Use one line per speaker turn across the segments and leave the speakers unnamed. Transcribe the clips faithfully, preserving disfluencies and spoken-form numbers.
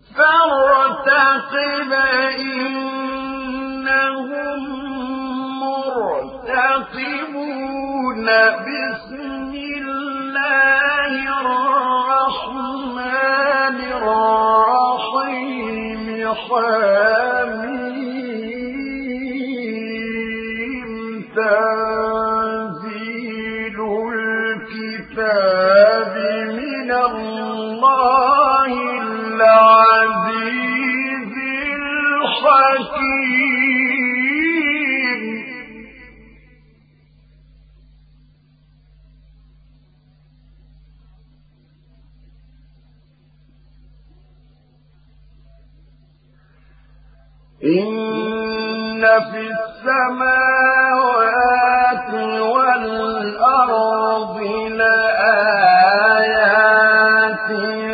فارتقب إنهم مرتقبون بسم الله الرحمن الرحيم حميم تنزيل الكتاب من الله العزيز الحكيم إن في السماوات والأرض لآيات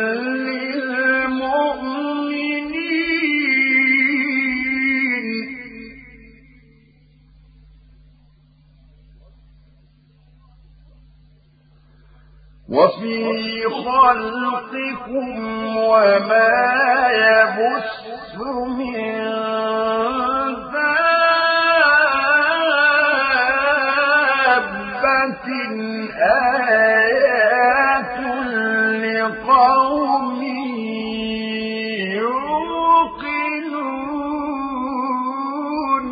للمؤمنين وفي خلقكم وما يبث من دابة آيات لقوم يوقنون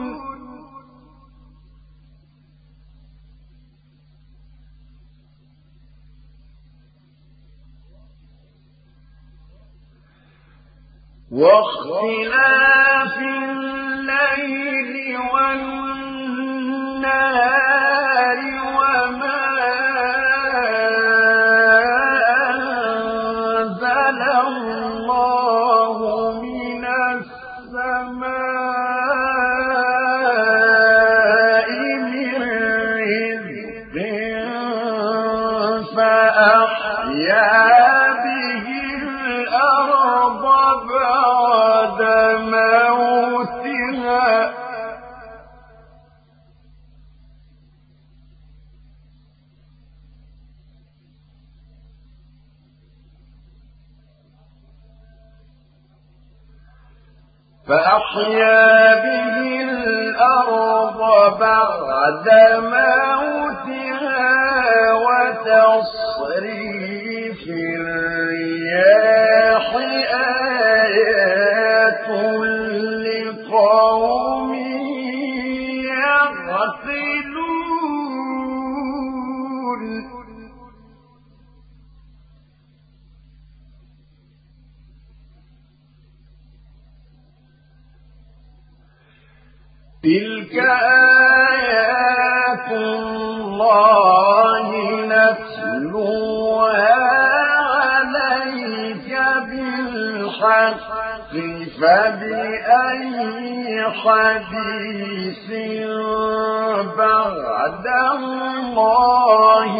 واختلاف الليل والنهار وما أنزل الله من السماء من رزق فأحيا به الأرض بعد موتها فأحيا به الأرض بعد موتها وتصريف الرياح آيات لقوم يعقلون تلك آيات الله نتلوها عليك بالحق فبأي حديث بعد الله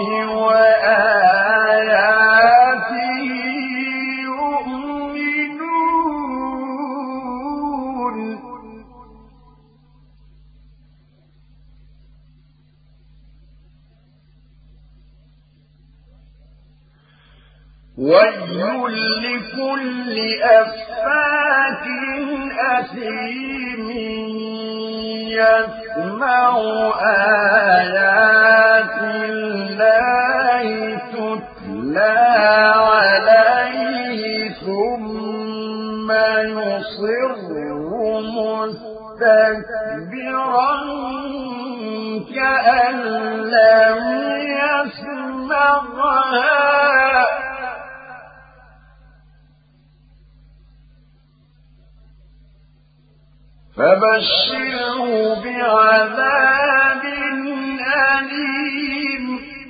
وآياته يؤمنون ويل لكل أفاك أثيم يسمع آيات الله تتلى عليه ثم يصر مستكبرا كأن لم يسمعها فبشره بعذاب أليم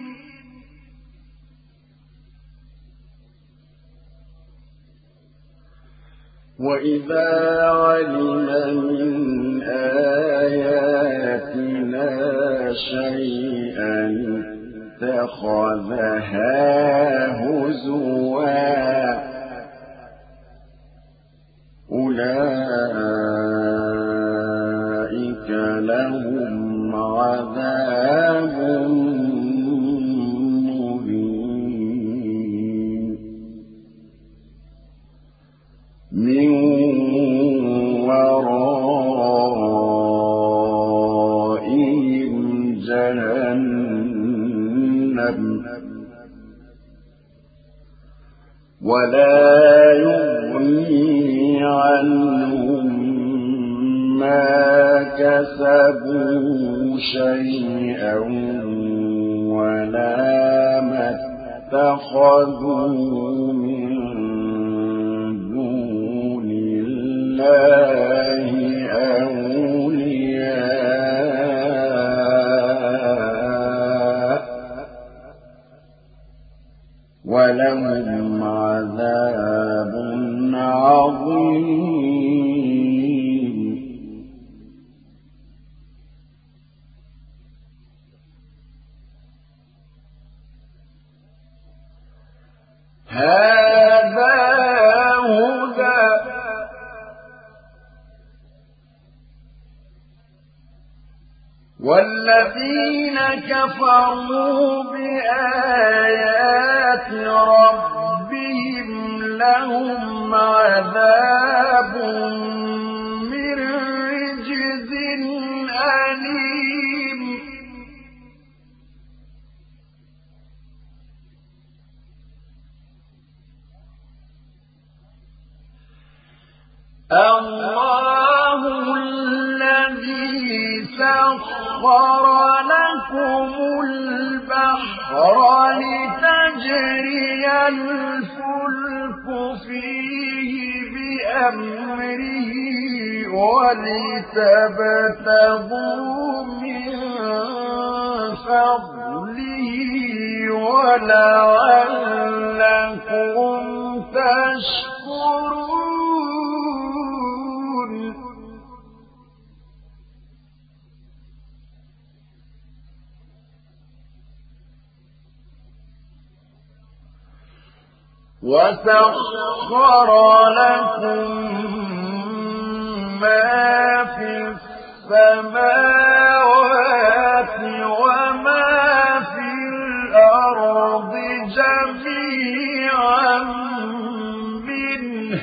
وإذا علم من آياتنا شيئا اتخذها هزوا أولئك لهم عذاب مهين من ورائهم جهنم ولا يغني عنهم ما كسبوا شيئا ولا ما اتخذوا من دون الله أولياء ولهم عذاب عظيم. هذا هدى والذين كفروا بآيات ربهم لهم عذاب من رجز أليم. الله الذي سخر لكم البحر لتجري الفلك فيه بأمره ولتبتغوا من فضله ولعلكم تشكرون. وسخر لكم ما في السماوات وما في الأرض جميعا منه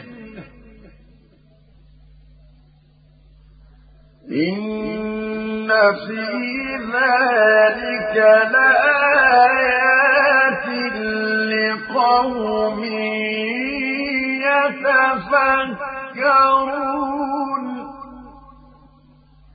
إن في ذلك لآيات لقوم يتفكرون.